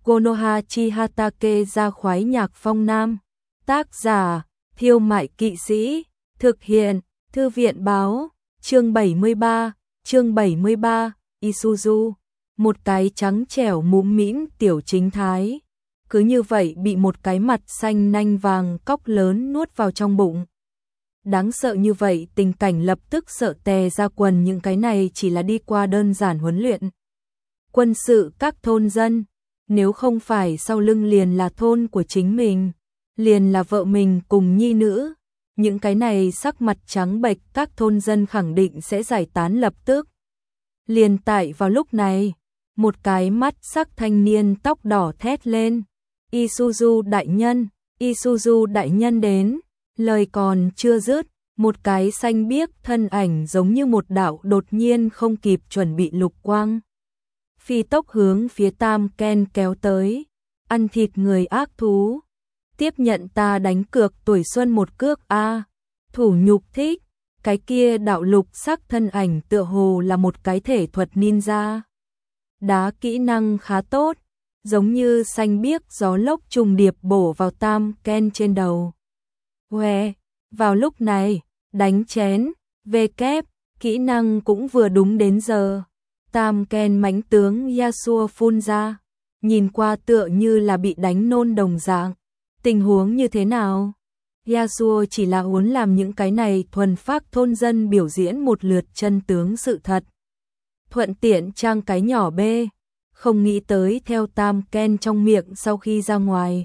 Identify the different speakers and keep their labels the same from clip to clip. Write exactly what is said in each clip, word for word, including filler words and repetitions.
Speaker 1: Konoha Chihatake ra khoái nhạc phong nam. Tác giả, Thiêu Mại Kỵ Sĩ. Thực hiện, Thư viện báo. Chương bảy mươi ba, chương bảy mươi ba, Isuzu. Một cái trắng trẻo mũm mĩm tiểu chính thái. Cứ như vậy bị một cái mặt xanh nanh vàng cóc lớn nuốt vào trong bụng. Đáng sợ như vậy, tình cảnh lập tức sợ tè ra quần, những cái này chỉ là đi qua đơn giản huấn luyện quân sự các thôn dân, nếu không phải sau lưng liền là thôn của chính mình, liền là vợ mình cùng nhi nữ, những cái này sắc mặt trắng bệch các thôn dân khẳng định sẽ giải tán lập tức. Liền tại vào lúc này, một cái mắt sắc thanh niên tóc đỏ thét lên, Isuzu đại nhân, Isuzu đại nhân đến. Lời còn chưa dứt, một cái xanh biếc thân ảnh giống như một đạo đột nhiên không kịp chuẩn bị lục quang. Phi tốc hướng phía Tam Ken kéo tới, ăn thịt người ác thú. Tiếp nhận ta đánh cược tuổi xuân một cước a. Thủ nhục thích, cái kia đạo lục sắc thân ảnh tựa hồ là một cái thể thuật ninja. Đá kỹ năng khá tốt, giống như xanh biếc gió lốc trùng điệp bổ vào Tam Ken trên đầu. Hoe, vào lúc này, đánh chén, về kép, kỹ năng cũng vừa đúng đến giờ. Tam Ken mãnh tướng Yasuo phun ra, nhìn qua tựa như là bị đánh nôn đồng dạng. Tình huống như thế nào? Yasuo chỉ là muốn làm những cái này thuần phác thôn dân biểu diễn một lượt chân tướng sự thật. Thuận tiện trang cái nhỏ B, không nghĩ tới theo Tam Ken trong miệng sau khi ra ngoài.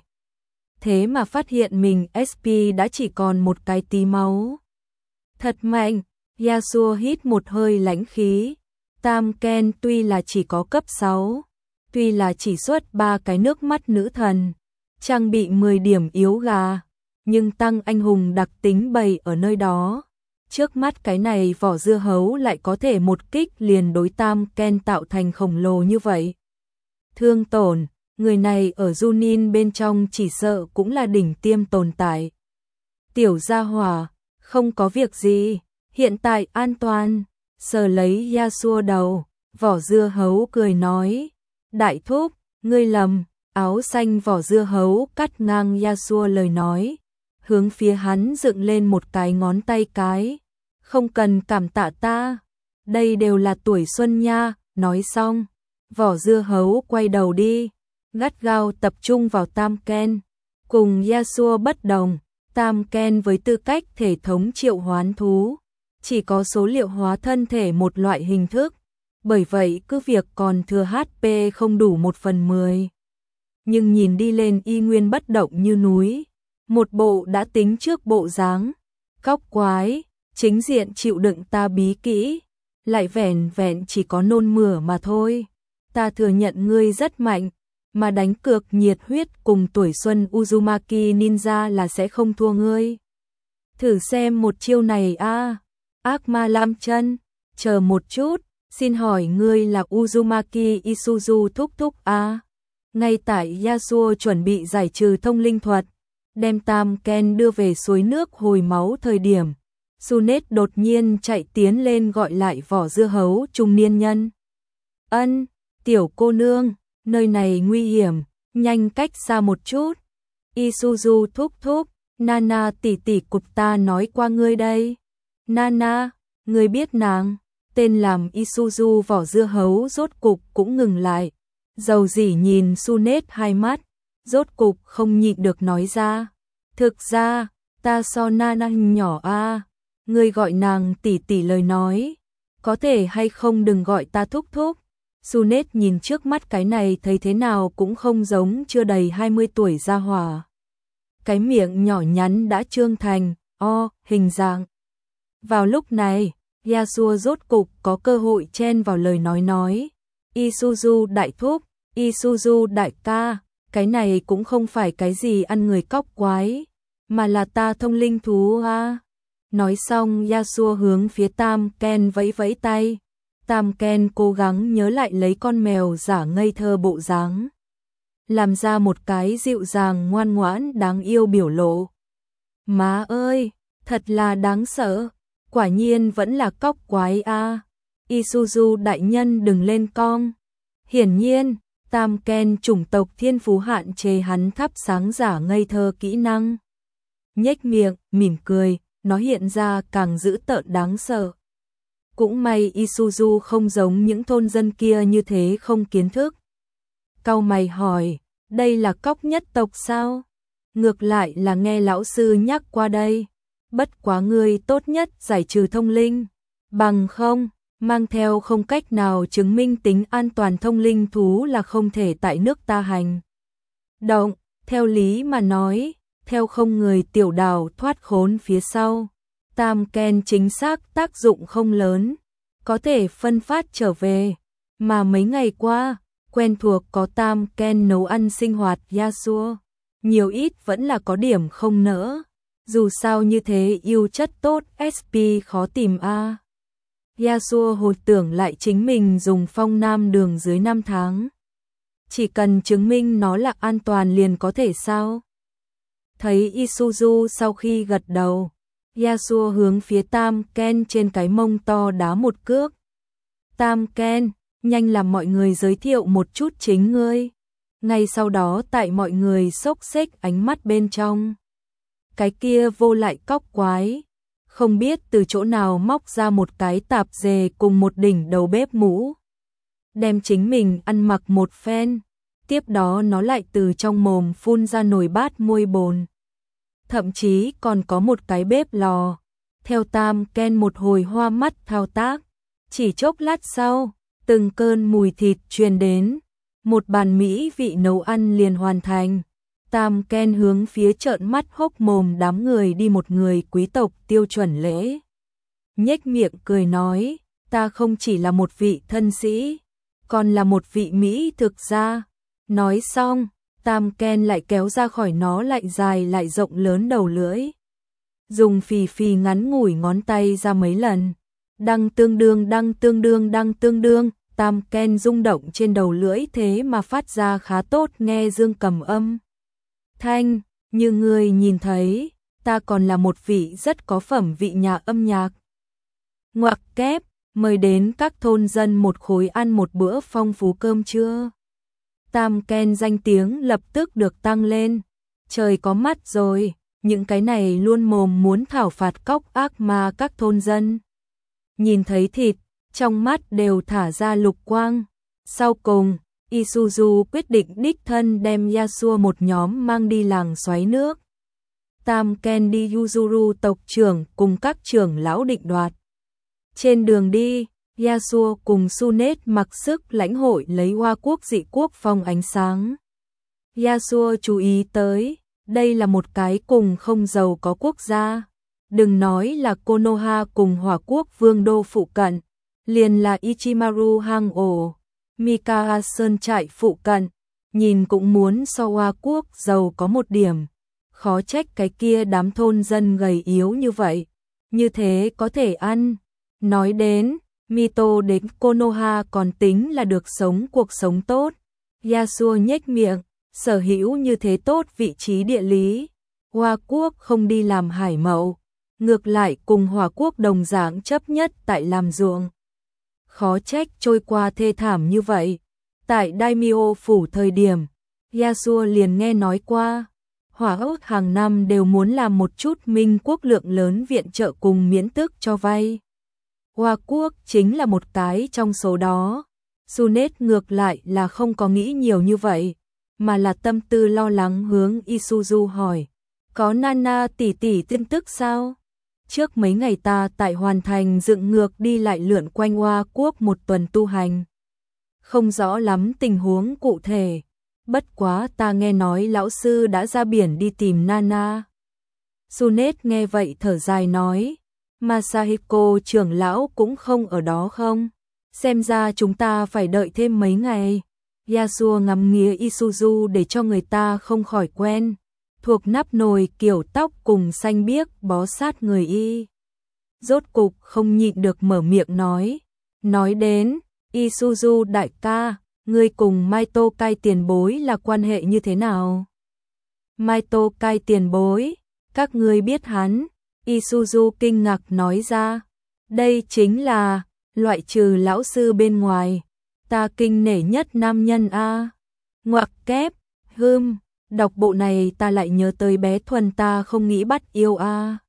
Speaker 1: Thế mà phát hiện mình ét pê đã chỉ còn một cái tí máu. Thật mạnh, Yasuo hít một hơi lãnh khí. Tam Ken tuy là chỉ có cấp sáu, tuy là chỉ xuất ba cái nước mắt nữ thần, trang bị mười điểm yếu gà, nhưng tăng anh hùng đặc tính bày ở nơi đó. Trước mắt cái này vỏ dưa hấu lại có thể một kích liền đối Tam Ken tạo thành khổng lồ như vậy. Thương tổn, người này ở Junin bên trong chỉ sợ cũng là đỉnh tiêm tồn tại. Tiểu gia hỏa, không có việc gì, hiện tại an toàn. Sờ lấy Yasuo đầu, vỏ dưa hấu cười nói, đại thúc, ngươi lầm. Áo xanh vỏ dưa hấu cắt ngang Yasuo lời nói, hướng phía hắn dựng lên một cái ngón tay cái. Không cần cảm tạ ta, đây đều là tuổi xuân nha. Nói xong, vỏ dưa hấu quay đầu đi, gắt gao tập trung vào Tam Ken. Cùng Yasuo bất đồng, Tam Ken với tư cách thể thống triệu hoán thú, chỉ có số liệu hóa thân thể một loại hình thức, bởi vậy cứ việc còn thừa hát pê không đủ một phần mười. Nhưng nhìn đi lên y nguyên bất động như núi, một bộ đã tính trước bộ dáng, cóc quái, chính diện chịu đựng ta bí kỹ, lại vẻn vẹn chỉ có nôn mửa mà thôi. Ta thừa nhận ngươi rất mạnh, mà đánh cược nhiệt huyết cùng tuổi xuân Uzumaki Ninja là sẽ không thua ngươi. Thử xem một chiêu này a. Ác ma lam chân, chờ một chút, xin hỏi ngươi là Uzumaki Isuzu thúc thúc a. Ngay tại Yasuo chuẩn bị giải trừ thông linh thuật, đem Tam Ken đưa về suối nước hồi máu thời điểm, Sunet đột nhiên chạy tiến lên gọi lại vỏ dưa hấu trung niên nhân. Ân, tiểu cô nương, nơi này nguy hiểm, nhanh cách xa một chút. Isuzu thúc thúc, Nana tỷ tỷ cục ta nói qua ngươi đây. Nana, ngươi biết nàng? Tên làm Isuzu vỏ dưa hấu rốt cục cũng ngừng lại. Dầu dỉ nhìn Sunet hai mắt, rốt cục không nhịn được nói ra. Thực ra, ta so Nana nhỏ a, ngươi gọi nàng tỷ tỷ lời nói, có thể hay không đừng gọi ta thúc thúc. Sunet nhìn trước mắt cái này thấy thế nào cũng không giống chưa đầy hai mươi tuổi gia hỏa. Cái miệng nhỏ nhắn đã trương thành, o, hình dạng. Vào lúc này, Yasuo rốt cục có cơ hội chen vào lời nói nói. Isuzu đại thúc, Isuzu đại ca, cái này cũng không phải cái gì ăn người cóc quái, mà là ta thông linh thú a. Nói xong Yasuo hướng phía Tam Ken vẫy vẫy tay. Tam Ken cố gắng nhớ lại lấy con mèo giả ngây thơ bộ dáng, làm ra một cái dịu dàng ngoan ngoãn đáng yêu biểu lộ. Má ơi, thật là đáng sợ, quả nhiên vẫn là cóc quái a. Isuzu đại nhân đừng lên cong. Hiển nhiên, Tam Ken chủng tộc thiên phú hạn chế hắn thắp sáng giả ngây thơ kỹ năng. Nhếch miệng, mỉm cười, nó hiện ra càng dữ tợn đáng sợ. Cũng may Isuzu không giống những thôn dân kia như thế không kiến thức. Cau mày hỏi, đây là cóc nhất tộc sao? Ngược lại là nghe lão sư nhắc qua đây. Bất quá ngươi tốt nhất giải trừ thông linh. Bằng không, mang theo không cách nào chứng minh tính an toàn thông linh thú là không thể tại nước ta hành động. Theo lý mà nói, theo không người tiểu đào thoát khốn phía sau. Tam Ken chính xác tác dụng không lớn, có thể phân phát trở về. Mà mấy ngày qua, quen thuộc có Tam Ken nấu ăn sinh hoạt Yasuo, nhiều ít vẫn là có điểm không nỡ. Dù sao như thế yêu chất tốt ét pê khó tìm a. À. Yasuo hồi tưởng lại chính mình dùng phong nam đường dưới năm tháng. Chỉ cần chứng minh nó là an toàn liền có thể sao? Thấy Isuzu sau khi gật đầu, Yasuo hướng phía Tam Ken trên cái mông to đá một cước. Tam Ken, nhanh làm mọi người giới thiệu một chút chính ngươi. Ngay sau đó tại mọi người xốc xếch ánh mắt bên trong. Cái kia vô lại cóc quái, không biết từ chỗ nào móc ra một cái tạp dề cùng một đỉnh đầu bếp mũ. Đem chính mình ăn mặc một phen, tiếp đó nó lại từ trong mồm phun ra nồi bát muôi bồn. Thậm chí còn có một cái bếp lò. Theo Tam Ken một hồi hoa mắt thao tác, chỉ chốc lát sau, từng cơn mùi thịt truyền đến, một bàn mỹ vị nấu ăn liền hoàn thành. Tam Ken hướng phía trợn mắt hốc mồm đám người đi một người quý tộc tiêu chuẩn lễ. Nhếch miệng cười nói, ta không chỉ là một vị thân sĩ, còn là một vị Mỹ thực gia. Nói xong, Tam Ken lại kéo ra khỏi nó lại dài lại rộng lớn đầu lưỡi. Dùng phì phì ngắn ngủi ngón tay ra mấy lần. Đăng tương đương đăng tương đương đăng tương đương, Tam Ken rung động trên đầu lưỡi thế mà phát ra khá tốt nghe dương cầm âm. Thanh, như người nhìn thấy, ta còn là một vị rất có phẩm vị nhà âm nhạc. Ngoặc kép, mời đến các thôn dân một khối ăn một bữa phong phú cơm trưa. Tam Ken danh tiếng lập tức được tăng lên. Trời có mắt rồi, những cái này luôn mồm muốn thảo phạt cóc ác ma các thôn dân. Nhìn thấy thịt, trong mắt đều thả ra lục quang. Sau cùng, Isuzu quyết định đích thân đem Yasuo một nhóm mang đi làng xoáy nước. Tam Ken đi Yuzuru tộc trưởng cùng các trưởng lão định đoạt. Trên đường đi, Yasuo cùng Sunet mặc sức lãnh hội lấy Hoa quốc dị quốc phong ánh sáng. Yasuo chú ý tới, đây là một cái cùng không giàu có quốc gia. Đừng nói là Konoha cùng Hỏa quốc vương đô phụ cận, liền là Ichimaru hang ổ, Mikaha sơn trại phụ cận, nhìn cũng muốn so Hoa quốc giàu có một điểm. Khó trách cái kia đám thôn dân gầy yếu như vậy, như thế có thể ăn. Nói đến, Mito đến Konoha còn tính là được sống cuộc sống tốt. Yasuo nhếch miệng, sở hữu như thế tốt vị trí địa lý. Hoa quốc không đi làm hải mậu, ngược lại cùng Hỏa quốc đồng dạng chấp nhất tại làm ruộng. Khó trách trôi qua thê thảm như vậy. Tại Daimyo phủ thời điểm, Yasuo liền nghe nói qua, Hỏa quốc hàng năm đều muốn làm một chút minh quốc lượng lớn viện trợ cùng miễn tức cho vay. Hoa quốc chính là một cái trong số đó. Sunet ngược lại là không có nghĩ nhiều như vậy, mà là tâm tư lo lắng hướng Isuzu hỏi, có Nana tỷ tỷ tin tức sao? Trước mấy ngày ta tại hoàn thành dựng ngược đi lại lượn quanh Hoa quốc một tuần tu hành. Không rõ lắm tình huống cụ thể, bất quá ta nghe nói lão sư đã ra biển đi tìm Nana. Sunet nghe vậy thở dài nói, Masahiko trưởng lão cũng không ở đó không? Xem ra chúng ta phải đợi thêm mấy ngày. Yasuo ngắm nghía Isuzu để cho người ta không khỏi quen. Thuộc nắp nồi kiểu tóc cùng xanh biếc bó sát người y. Rốt cục không nhịn được mở miệng nói. Nói đến, Isuzu đại ca, ngươi cùng Maito Kai tiền bối là quan hệ như thế nào? Maito Kai tiền bối, các ngươi biết hắn? Isuzu kinh ngạc nói ra, đây chính là, loại trừ lão sư bên ngoài, ta kinh nể nhất nam nhân a. Ngoặc kép, hưm, đọc bộ này ta lại nhớ tới bé Thuần ta không nghĩ bắt yêu a.